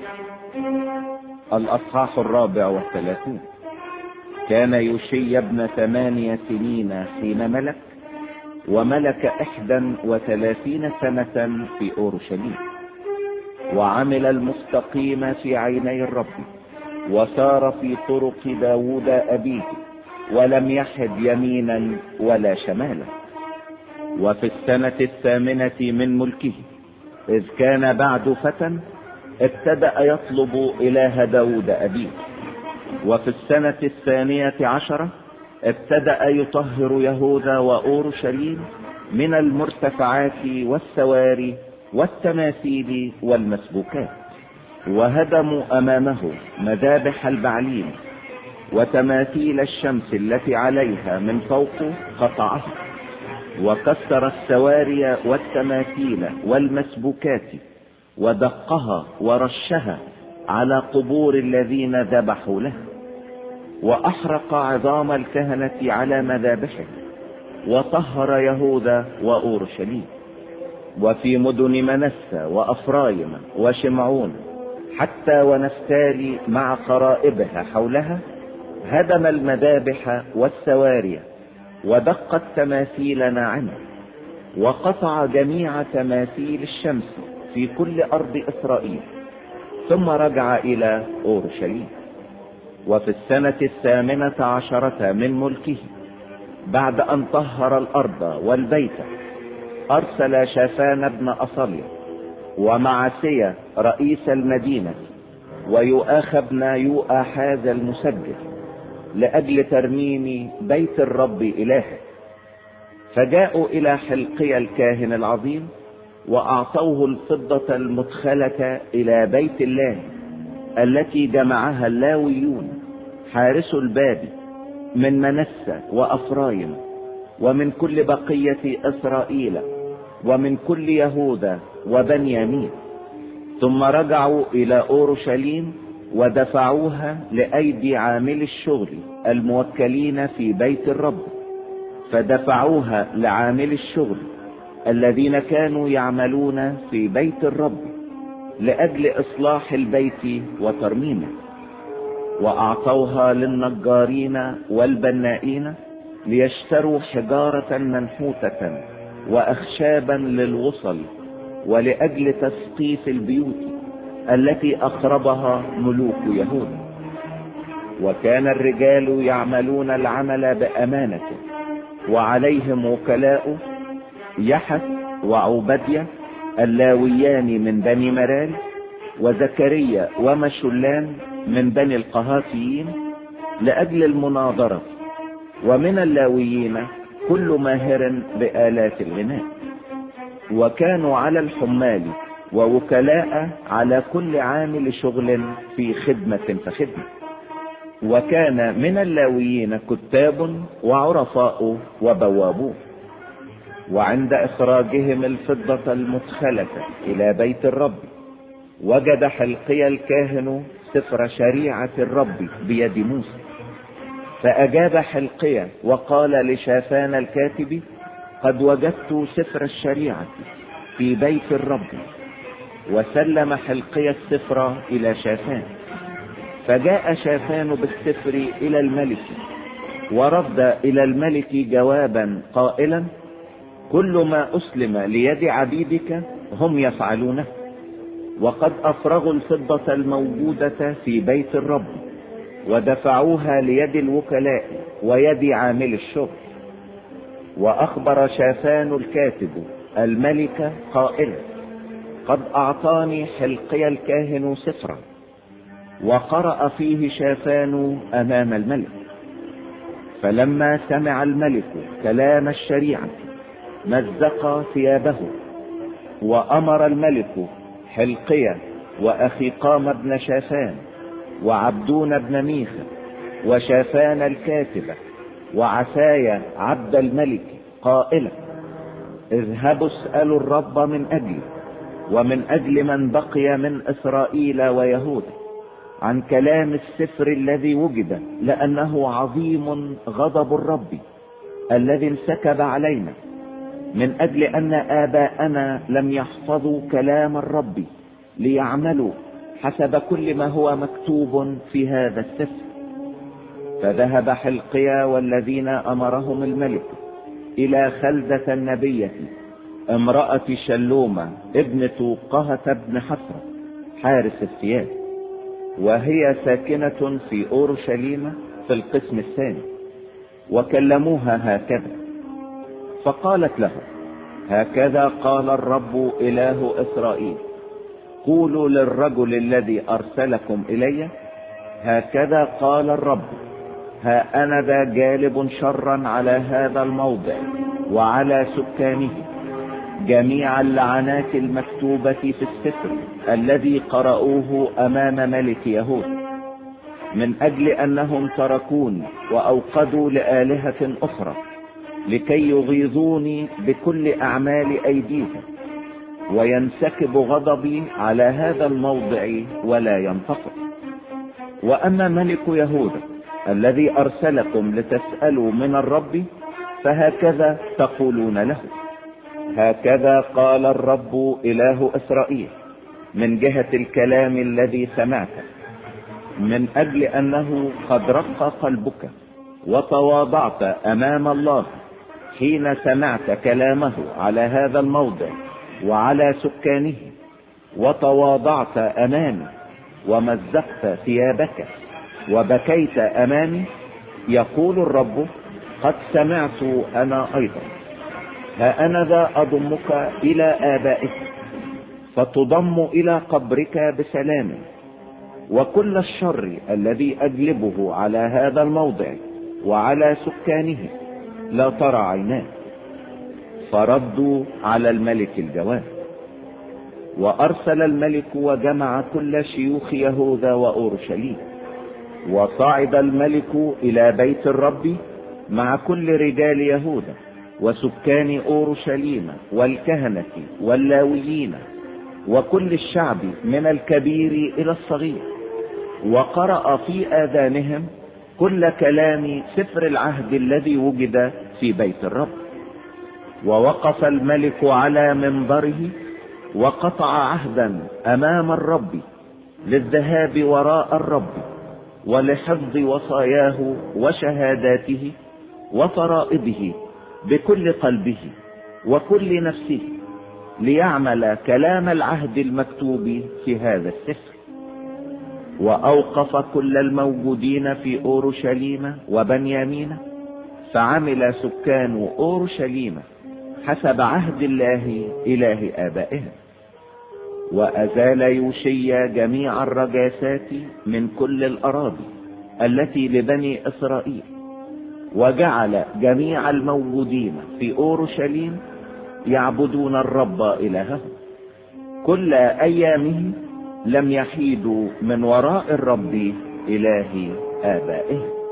الأصحاح 34. كان يوشي ابن 8 سنين حين ملك، وملك 31 سنة في أورشليم، وعمل المستقيم في عيني الرب، وسار في طرق داود أبيه، ولم يحد يمينا ولا شمالا. وفي السنة 8 من ملكه، إذ كان بعد فتى، ابتدأ يطلب إله داود أبيه. وفي السنة 12 ابتدأ يطهر يهوذا وأورشليم من المرتفعات والسواري والتماثيل والمسبوكات، وهدموا أمامه مذابح البعليم وتماثيل الشمس التي عليها من فوق قطعها، وكسر السواري والتماثيل والمسبوكات، ودقها ورشها على قبور الذين ذبحوا له، وأحرق عظام الكهنة على مذابحه، وطهر يهوذا وأورشليم. وفي مدن منسى وأفرايم وشمعون حتى ونفتالي مع قرائبها حولها، هدم المذابح والسواري، ودق التماثيل ناعمة، وقطع جميع تماثيل الشمس في كل أرض إسرائيل، ثم رجع إلى أورشليم. وفي السنة 18 من ملكه، بعد أن طهر الأرض والبيت، أرسل شافان بن أصليا ومعسيا رئيس المدينة ويؤاخ بن يؤاحاز المسجل لأجل ترميم بيت الرب إلهه. فجاءوا إلى حلقيا الكاهن العظيم، وأعطوه الفضة المدخلة إلى بيت الله التي جمعها اللاويون حارس الباب من منسى وأفرايم، ومن كل بقية إسرائيل، ومن كل يهوذا وبنيامين. ثم رجعوا إلى أورشليم، ودفعوها لأيدي عامل الشغل الموكلين في بيت الرب، فدفعوها لعامل الشغل الذين كانوا يعملون في بيت الرب لأجل إصلاح البيت وترميمه، وأعطوها للنجارين والبنائين ليشتروا حجارة منحوتة وأخشابا للوصل، ولأجل تسقيف البيوت التي أخربها ملوك يهوذا. وكان الرجال يعملون العمل بأمانة، وعليهم وكلاء يحث وعبدية اللاويان من بني مرال، وزكريا ومشلان من بني القهاتيين لأجل المناظرة، ومن اللاويين كل ماهر بآلات الغناء. وكانوا على الحمال ووكلاء على كل عامل شغل في خدمة فخدمة. وكان من اللاويين كتاب وعرفاء وبوابون. وعند إخراجهم الفضة المدخلة إلى بيت الرب، وجد حلقيا الكاهن سفر شريعة الرب بيد موسى. فأجاب حلقيا وقال لشافان الكاتب: قد وجدت سفر الشريعة في بيت الرب. وسلم حلقيا السفر إلى شافان. فجاء شافان بالسفر إلى الملك، ورد إلى الملك جوابا قائلا: كل ما أسلم ليد عبيدك هم يفعلونه، وقد أفرغوا الفضة الموجودة في بيت الرب، ودفعوها ليد الوكلاء ويد عامل الشغل. وأخبر شافان الكاتب الملك قائلا: قد أعطاني حلقيا الكاهن سفرا. وقرأ فيه شافان أمام الملك. فلما سمع الملك كلام الشريعة مزق ثيابه. وأمر الملك حلقيا وأخيقام بن شافان وعبدون بن ميخا وشافان الكاتب وعسايا عبد الملك قائلا: اذهبوا اسألوا الرب من أجلي ومن أجل من بقي من إسرائيل ويهوذا عن كلام السفر الذي وجد، لأنه عظيم غضب الرب الذي انسكب علينا، من أجل أن آباءنا لم يحفظوا كلام الرب ليعملوا حسب كل ما هو مكتوب في هذا السفر. فذهب حلقيا والذين أمرهم الملك إلى خلدة النبية امرأة شلومة ابنة قهة بن حسرة حارس الثياب، وهي ساكنة في أورشليم في القسم الثاني، وكلموها هكذا. فقالت لهم: هكذا قال الرب إله إسرائيل: قولوا للرجل الذي أرسلكم إلي: هكذا قال الرب، ها أنا ذا جالب شرا على هذا الموضع وعلى سكانه جميع اللعنات المكتوبة في السفر الذي قرأوه أمام ملك يهوذا، من أجل أنهم تركوني وأوقدوا لآلهة أخرى لكي يغيظوني بكل أعمال أيديهم، وينسكب غضبي على هذا الموضع ولا ينتقم. وأما ملك يهوذا الذي أرسلكم لتسألوا من الرب فهكذا تقولون له: هكذا قال الرب إله إسرائيل من جهة الكلام الذي سمعته، من أجل أنه قد رق قلبك وتواضعت أمام الله حين سمعت كلامه على هذا الموضع وعلى سكانه، وتواضعت أمامي ومزقت ثيابك وبكيت أمامي، يقول الرب: قد سمعت أنا أيضا. ها أنا ذا أضمك إلى آبائك فتضم إلى قبرك بسلام، وكل الشر الذي أجلبه على هذا الموضع وعلى سكانه لا ترى عيناه. فردوا على الملك الجواب. وأرسل الملك وجمع كل شيوخ يهوذا وأورشليم، وصعد الملك إلى بيت الرب مع كل رجال يهوذا وسكان أورشليم والكهنة واللاويين وكل الشعب من الكبير إلى الصغير، وقرأ في آذانهم كل كلام سفر العهد الذي وجد في بيت الرب. ووقف الملك على منبره وقطع عهدا أمام الرب للذهاب وراء الرب ولحفظ وصاياه وشهاداته وفرائضه بكل قلبه وكل نفسه، ليعمل كلام العهد المكتوب في هذا السفر. وأوقف كل الموجودين في أورشليم وبنيامين، فعمل سكان أورشليم حسب عهد الله إله آبائهم. وأزال يوشيا جميع الرجاسات من كل الأراضي التي لبني إسرائيل، وجعل جميع الموجودين في أورشليم يعبدون الرب إلههم كل أيامه، لم يحيدوا من وراء الرب إله آبائهم.